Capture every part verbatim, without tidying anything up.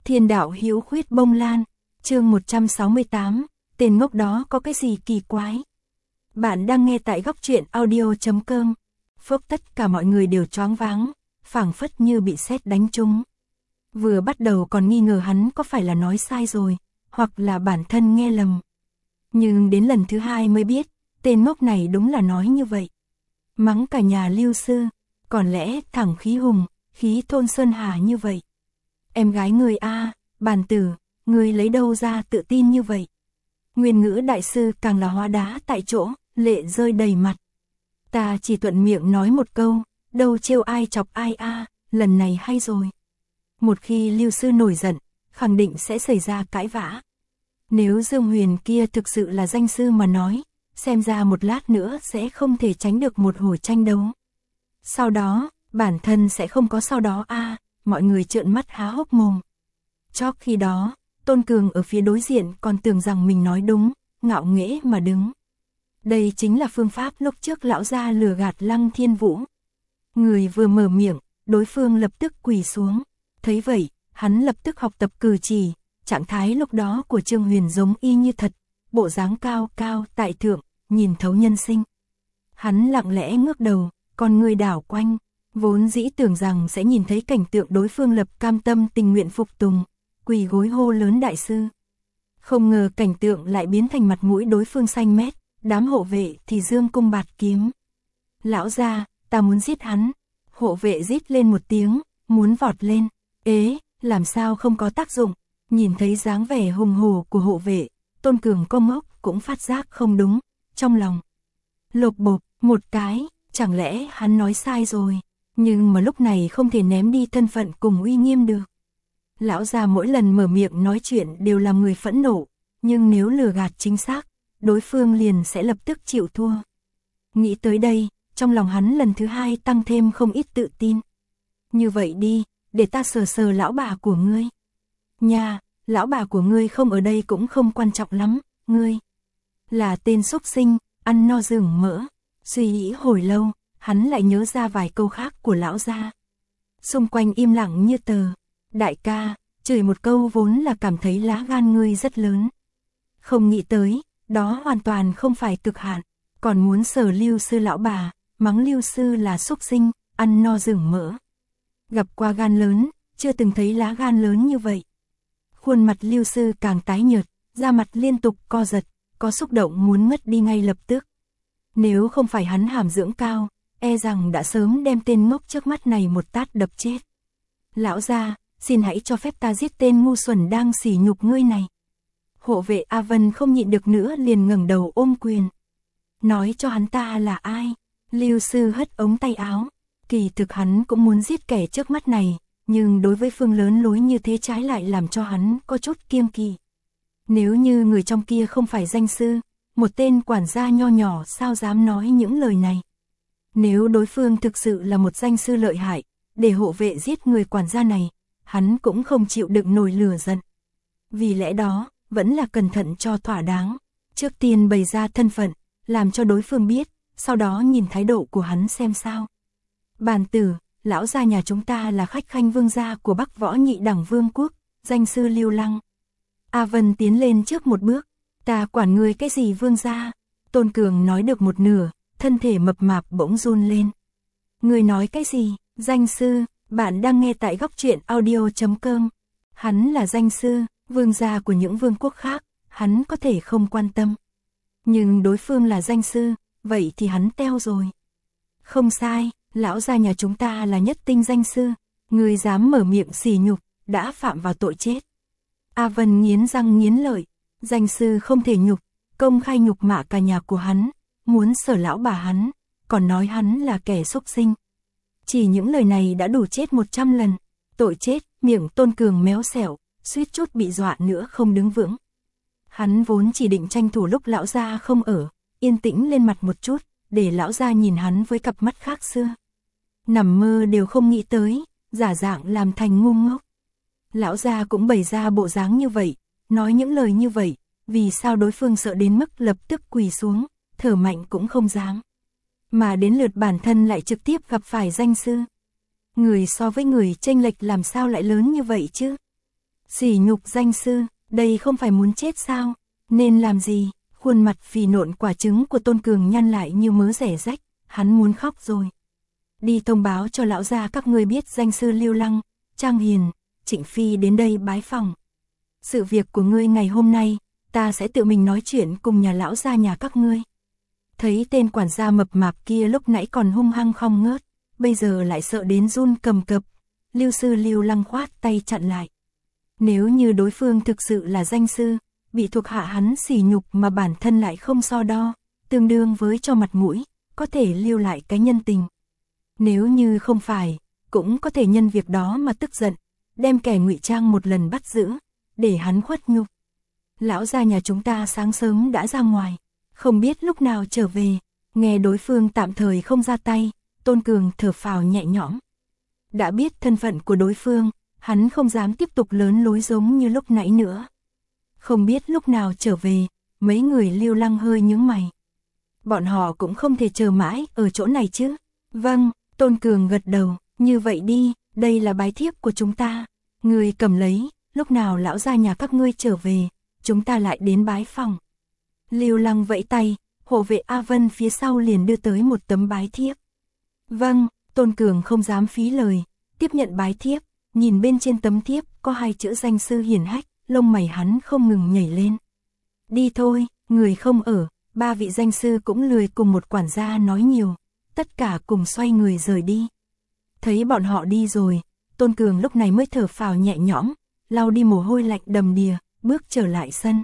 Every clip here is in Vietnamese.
Thiên đạo hữu khuyết bông lan, chương một trăm sáu mươi tám, tên ngốc đó có cái gì kỳ quái? Bạn đang nghe tại góc truyện audio chấm com. Phốc tất cả mọi người đều choáng váng, phảng phất như bị sét đánh trúng. Vừa bắt đầu còn nghi ngờ hắn có phải là nói sai rồi, hoặc là bản thân nghe lầm. Nhưng đến lần thứ hai mới biết, tên ngốc này đúng là nói như vậy. Mắng cả nhà Lưu sư, còn lẽ thẳng khí hùng, khí thôn sơn hà như vậy. Em gái người a, bàn tử, người lấy đâu ra tự tin như vậy? Nguyên ngữ đại sư càng là hóa đá tại chỗ, lệ rơi đầy mặt. Ta chỉ thuận miệng nói một câu, đâu trêu ai chọc ai a, lần này hay rồi. Một khi Lưu sư nổi giận, khẳng định sẽ xảy ra cãi vã. Nếu Dương Huyền kia thực sự là danh sư mà nói, xem ra một lát nữa sẽ không thể tránh được một hồi tranh đấu. Sau đó, bản thân sẽ không có sau đó a, mọi người trợn mắt há hốc mồm. Chót khi đó, Tôn Cường ở phía đối diện còn tưởng rằng mình nói đúng, ngạo nghễ mà đứng. Đây chính là phương pháp lúc trước lão gia lừa gạt Lăng Thiên Vũ. Người vừa mở miệng, đối phương lập tức quỳ xuống. Thấy vậy, hắn lập tức học tập cử chỉ, trạng thái lúc đó của Trương Huyền giống y như thật, bộ dáng cao cao tại thượng, nhìn thấu nhân sinh. Hắn lặng lẽ ngước đầu, con người đảo quanh, vốn dĩ tưởng rằng sẽ nhìn thấy cảnh tượng đối phương lập cam tâm tình nguyện phục tùng, quỳ gối hô lớn đại sư. Không ngờ cảnh tượng lại biến thành mặt mũi đối phương xanh mét, đám hộ vệ thì dương cung bạt kiếm. Lão gia, ta muốn giết hắn. Hộ vệ rít lên một tiếng, muốn vọt lên. Ế, làm sao không có tác dụng? Nhìn thấy dáng vẻ hùng hổ của hộ vệ, Tôn Cường công ngốc cũng phát giác không đúng, trong lòng lột bột một cái, chẳng lẽ hắn nói sai rồi, nhưng mà lúc này không thể ném đi thân phận cùng uy nghiêm được. Lão già mỗi lần mở miệng nói chuyện đều làm người phẫn nộ, nhưng nếu lừa gạt chính xác, đối phương liền sẽ lập tức chịu thua. Nghĩ tới đây, trong lòng hắn lần thứ hai tăng thêm không ít tự tin. Như vậy đi, để ta sờ sờ lão bà của ngươi. Nha, lão bà của ngươi không ở đây cũng không quan trọng lắm, ngươi là tên xúc sinh, ăn no rừng mỡ. Suy nghĩ hồi lâu, hắn lại nhớ ra vài câu khác của lão gia. Xung quanh im lặng như tờ. Đại ca, chửi một câu vốn là cảm thấy lá gan ngươi rất lớn. Không nghĩ tới, đó hoàn toàn không phải cực hạn, còn muốn sờ Lưu sư lão bà, mắng Lưu sư là xúc sinh, ăn no rừng mỡ. Gặp qua gan lớn, chưa từng thấy lá gan lớn như vậy. Khuôn mặt Lưu sư càng tái nhợt, da mặt liên tục co giật, có xúc động muốn ngất đi ngay lập tức. Nếu không phải hắn hàm dưỡng cao, e rằng đã sớm đem tên ngốc trước mắt này một tát đập chết. Lão gia, xin hãy cho phép ta giết tên ngu xuẩn đang sỉ nhục ngươi này. Hộ vệ A Vân không nhịn được nữa liền ngẩng đầu ôm quyền. Nói cho hắn ta là ai? Lưu sư hất ống tay áo. Kỳ thực hắn cũng muốn giết kẻ trước mắt này, nhưng đối với phương lớn lối như thế trái lại làm cho hắn có chút kiêng kỵ. Nếu như người trong kia không phải danh sư, một tên quản gia nho nhỏ sao dám nói những lời này. Nếu đối phương thực sự là một danh sư lợi hại, để hộ vệ giết người quản gia này, hắn cũng không chịu đựng nổi lửa giận. Vì lẽ đó, vẫn là cẩn thận cho thỏa đáng. Trước tiên bày ra thân phận, làm cho đối phương biết, sau đó nhìn thái độ của hắn xem sao. Bàn tử, lão gia nhà chúng ta là khách khanh vương gia của Bắc Võ Nhị Đẳng Vương quốc, danh sư Lưu Lăng. A Vân tiến lên trước một bước, ta quản ngươi cái gì vương gia? Tôn Cường nói được một nửa, thân thể mập mạp bỗng run lên. Ngươi nói cái gì? Danh sư, bạn đang nghe tại góc truyện audio chấm com. Hắn là danh sư, vương gia của những vương quốc khác, hắn có thể không quan tâm. Nhưng đối phương là danh sư, vậy thì hắn teo rồi. Không sai, lão gia nhà chúng ta là nhất tinh danh sư, người dám mở miệng sỉ nhục, đã phạm vào tội chết. A Vân nghiến răng nghiến lợi, danh sư không thể nhục, công khai nhục mạ cả nhà của hắn, muốn sở lão bà hắn, còn nói hắn là kẻ xúc sinh. Chỉ những lời này đã đủ chết một trăm lần, tội chết, miệng Tôn Cường méo xẻo, suýt chút bị dọa nữa không đứng vững. Hắn vốn chỉ định tranh thủ lúc lão gia không ở, yên tĩnh lên mặt một chút, để lão gia nhìn hắn với cặp mắt khác xưa. Nằm mơ đều không nghĩ tới, giả dạng làm thành ngu ngốc. Lão gia cũng bày ra bộ dáng như vậy, nói những lời như vậy, vì sao đối phương sợ đến mức lập tức quỳ xuống, thở mạnh cũng không dám. Mà đến lượt bản thân lại trực tiếp gặp phải danh sư. Người so với người chênh lệch làm sao lại lớn như vậy chứ? Sỉ nhục danh sư, đây không phải muốn chết sao? Nên làm gì? Khuôn mặt phì nộn quả trứng của Tôn Cường nhăn lại như mớ rẻ rách, hắn muốn khóc rồi. Đi thông báo cho lão gia các ngươi biết danh sư Lưu Lăng, Trang Hiền, Trịnh Phi đến đây bái phòng. Sự việc của ngươi ngày hôm nay, ta sẽ tự mình nói chuyện cùng nhà lão gia nhà các ngươi. Thấy tên quản gia mập mạp kia lúc nãy còn hung hăng không ngớt, bây giờ lại sợ đến run cầm cập. Lưu sư Lưu Lăng khoát tay chặn lại. Nếu như đối phương thực sự là danh sư, bị thuộc hạ hắn sỉ nhục mà bản thân lại không so đo, tương đương với cho mặt mũi, có thể lưu lại cái nhân tình. Nếu như không phải, cũng có thể nhân việc đó mà tức giận, đem kẻ ngụy trang một lần bắt giữ, để hắn khuất nhục. Lão gia nhà chúng ta sáng sớm đã ra ngoài, không biết lúc nào trở về, nghe đối phương tạm thời không ra tay, Tôn Cường thở phào nhẹ nhõm. Đã biết thân phận của đối phương, hắn không dám tiếp tục lớn lối giống như lúc nãy nữa. Không biết lúc nào trở về, mấy người Lưu Lăng hơi nhướng mày. Bọn họ cũng không thể chờ mãi ở chỗ này chứ. Vâng, Tôn Cường gật đầu, như vậy đi, đây là bái thiếp của chúng ta. Người cầm lấy, lúc nào lão gia nhà các ngươi trở về, chúng ta lại đến bái phòng. Lưu Lăng vẫy tay, hộ vệ A Vân phía sau liền đưa tới một tấm bái thiếp. Vâng, Tôn Cường không dám phí lời, tiếp nhận bái thiếp, nhìn bên trên tấm thiếp có hai chữ danh sư hiển hách, lông mày hắn không ngừng nhảy lên. Đi thôi, người không ở, ba vị danh sư cũng lười cùng một quản gia nói nhiều, tất cả cùng xoay người rời đi. Thấy bọn họ đi rồi, Tôn Cường lúc này mới thở phào nhẹ nhõm, lau đi mồ hôi lạnh đầm đìa, bước trở lại sân.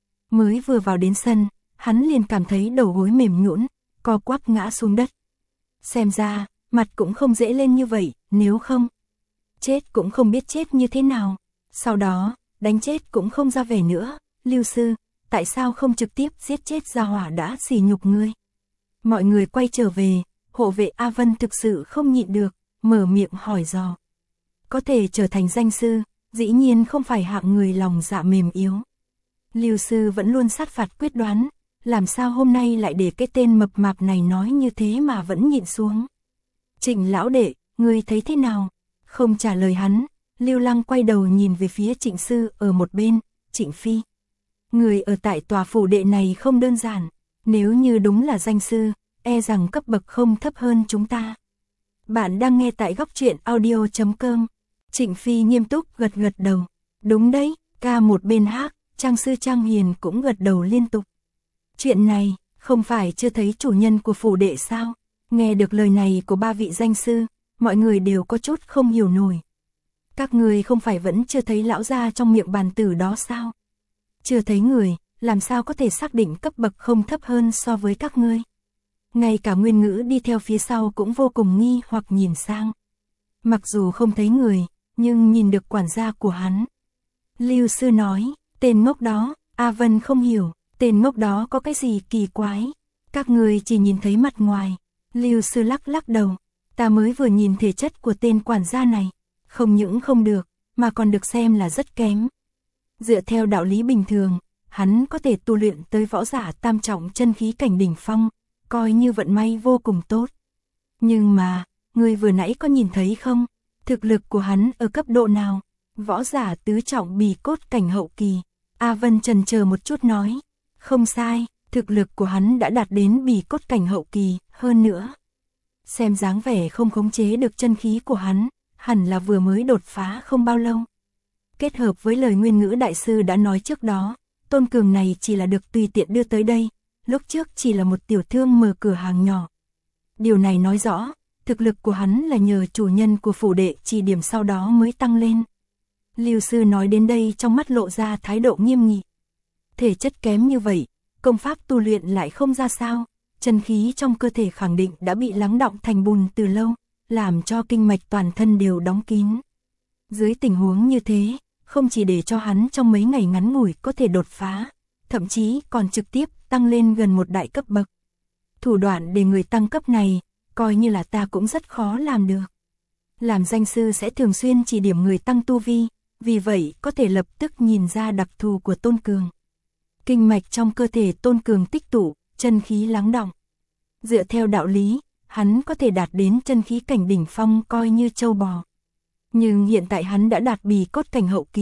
Mới vừa vào đến sân, hắn liền cảm thấy đầu gối mềm nhũn, co quắp ngã xuống đất. Xem ra, mặt cũng không dễ lên như vậy, nếu không, chết cũng không biết chết như thế nào. Sau đó, đánh chết cũng không ra vẻ nữa. Lưu sư, tại sao không trực tiếp giết chết gia hỏa đã sỉ nhục ngươi? Mọi người quay trở về, hộ vệ A Vân thực sự không nhịn được, mở miệng hỏi dò. Có thể trở thành danh sư, dĩ nhiên không phải hạng người lòng dạ mềm yếu. Lưu sư vẫn luôn sát phạt quyết đoán, làm sao hôm nay lại để cái tên mập mạp này nói như thế mà vẫn nhịn xuống. Trịnh lão đệ, ngươi thấy thế nào? Không trả lời hắn, Lưu Lăng quay đầu nhìn về phía Trịnh sư ở một bên, Trịnh Phi. Người ở tại tòa phủ đệ này không đơn giản, nếu như đúng là danh sư, e rằng cấp bậc không thấp hơn chúng ta. Bạn đang nghe tại góc truyện audio chấm com. Trịnh Phi nghiêm túc gật gật đầu. Đúng đấy, ca một bên hát, Trang sư Trang Hiền cũng gật đầu liên tục. Chuyện này, không phải chưa thấy chủ nhân của phủ đệ sao? Nghe được lời này của ba vị danh sư, mọi người đều có chút không hiểu nổi. Các người không phải vẫn chưa thấy lão gia trong miệng bàn tử đó sao? Chưa thấy người, làm sao có thể xác định cấp bậc không thấp hơn so với các ngươi? Ngay cả Nguyên Ngữ đi theo phía sau cũng vô cùng nghi hoặc nhìn sang. Mặc dù không thấy người, nhưng nhìn được quản gia của hắn. Lưu sư nói, tên ngốc đó, A Vân không hiểu, tên ngốc đó có cái gì kỳ quái? Các người chỉ nhìn thấy mặt ngoài. Lưu sư lắc lắc đầu, ta mới vừa nhìn thể chất của tên quản gia này, không những không được, mà còn được xem là rất kém. Dựa theo đạo lý bình thường, hắn có thể tu luyện tới võ giả tam trọng chân khí cảnh đỉnh phong, coi như vận may vô cùng tốt. Nhưng mà, người vừa nãy có nhìn thấy không? Thực lực của hắn ở cấp độ nào? Võ giả tứ trọng bì cốt cảnh hậu kỳ. A Vân chần chờ một chút nói, không sai, thực lực của hắn đã đạt đến bì cốt cảnh hậu kỳ, hơn nữa. Xem dáng vẻ không khống chế được chân khí của hắn, hẳn là vừa mới đột phá không bao lâu. Kết hợp với lời Nguyên Ngữ đại sư đã nói trước đó, Tôn Cường này chỉ là được tùy tiện đưa tới đây, lúc trước chỉ là một tiểu thương mở cửa hàng nhỏ. Điều này nói rõ, thực lực của hắn là nhờ chủ nhân của phủ đệ chỉ điểm sau đó mới tăng lên. Lưu sư nói đến đây trong mắt lộ ra thái độ nghiêm nghị. Thể chất kém như vậy, công pháp tu luyện lại không ra sao, chân khí trong cơ thể khẳng định đã bị lắng đọng thành bùn từ lâu, làm cho kinh mạch toàn thân đều đóng kín. Dưới tình huống như thế, không chỉ để cho hắn trong mấy ngày ngắn ngủi có thể đột phá, thậm chí còn trực tiếp tăng lên gần một đại cấp bậc. Thủ đoạn để người tăng cấp này, coi như là ta cũng rất khó làm được. Làm danh sư sẽ thường xuyên chỉ điểm người tăng tu vi, vì vậy có thể lập tức nhìn ra đặc thù của Tôn Cường. Kinh mạch trong cơ thể Tôn Cường tích tụ, chân khí lắng đọng. Dựa theo đạo lý, hắn có thể đạt đến chân khí cảnh đỉnh phong coi như châu bò. Nhưng hiện tại hắn đã đạt bì cốt cảnh hậu kỳ,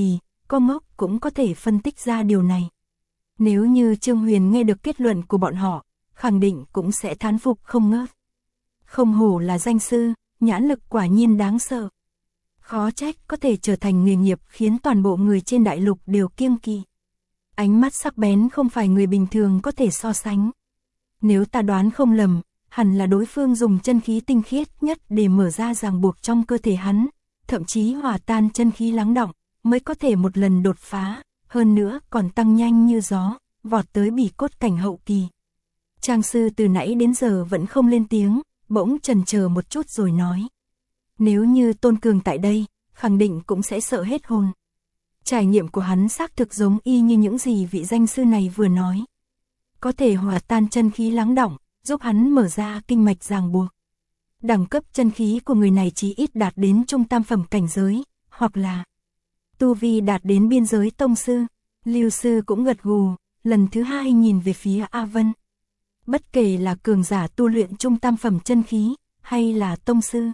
Cô ngốc cũng có thể phân tích ra điều này. Nếu như Trương Huyền nghe được kết luận của bọn họ, khẳng định cũng sẽ thán phục không ngớt. Không hổ là danh sư, nhãn lực quả nhiên đáng sợ. Khó trách có thể trở thành nghề nghiệp khiến toàn bộ người trên đại lục đều kiêng kỵ. Ánh mắt sắc bén không phải người bình thường có thể so sánh. Nếu ta đoán không lầm, hẳn là đối phương dùng chân khí tinh khiết nhất để mở ra ràng buộc trong cơ thể hắn, thậm chí hòa tan chân khí lắng đọng, mới có thể một lần đột phá, hơn nữa còn tăng nhanh như gió, vọt tới bỉ cốt cảnh hậu kỳ. Trang sư từ nãy đến giờ vẫn không lên tiếng, bỗng chần chờ một chút rồi nói. Nếu như Tôn Cường tại đây, khẳng định cũng sẽ sợ hết hồn. Trải nghiệm của hắn xác thực giống y như những gì vị danh sư này vừa nói. Có thể hòa tan chân khí lắng đọng, giúp hắn mở ra kinh mạch ràng buộc. Đẳng cấp chân khí của người này chí ít đạt đến trung tam phẩm cảnh giới, hoặc là tu vi đạt đến biên giới tông sư. Lưu sư cũng gật gù, lần thứ hai nhìn về phía A Vân. Bất kể là cường giả tu luyện trung tam phẩm chân khí, hay là tông sư.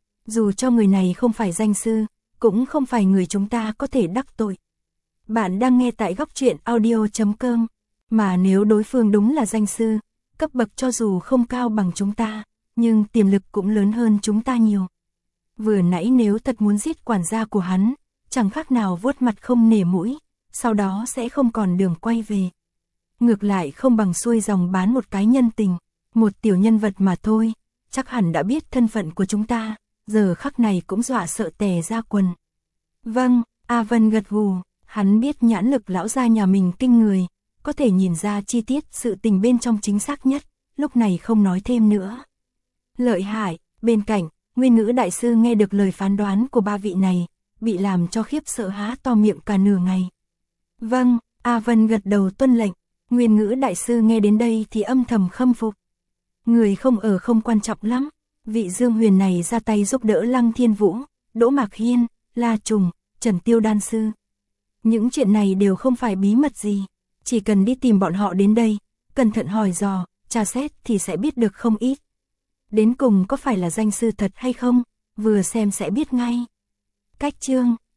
Dù cho người này không phải danh sư, cũng không phải người chúng ta có thể đắc tội. Bạn đang nghe tại góc truyện audio chấm com, mà nếu đối phương đúng là danh sư, cấp bậc cho dù không cao bằng chúng ta, nhưng tiềm lực cũng lớn hơn chúng ta nhiều. Vừa nãy nếu thật muốn giết quản gia của hắn, chẳng khác nào vuốt mặt không nể mũi, sau đó sẽ không còn đường quay về. Ngược lại không bằng xuôi dòng bán một cái nhân tình, một tiểu nhân vật mà thôi, chắc hẳn đã biết thân phận của chúng ta, giờ khắc này cũng dọa sợ tè ra quần. Vâng, A Vân gật gù, hắn biết nhãn lực lão gia nhà mình kinh người, có thể nhìn ra chi tiết sự tình bên trong chính xác nhất, lúc này không nói thêm nữa. Lợi hại, bên cạnh, Nguyên Ngữ đại sư nghe được lời phán đoán của ba vị này, bị làm cho khiếp sợ há to miệng cả nửa ngày. Vâng, A Vân gật đầu tuân lệnh, Nguyên Ngữ đại sư nghe đến đây thì âm thầm khâm phục. Người không ở không quan trọng lắm, vị Dương Huyền này ra tay giúp đỡ Lăng Thiên Vũ, Đỗ Mạc Hiên, La Trùng, Trần Tiêu Đan sư. Những chuyện này đều không phải bí mật gì, chỉ cần đi tìm bọn họ đến đây, cẩn thận hỏi dò, tra xét thì sẽ biết được không ít. Đến cùng có phải là danh sư thật hay không, vừa xem sẽ biết ngay. Cách chương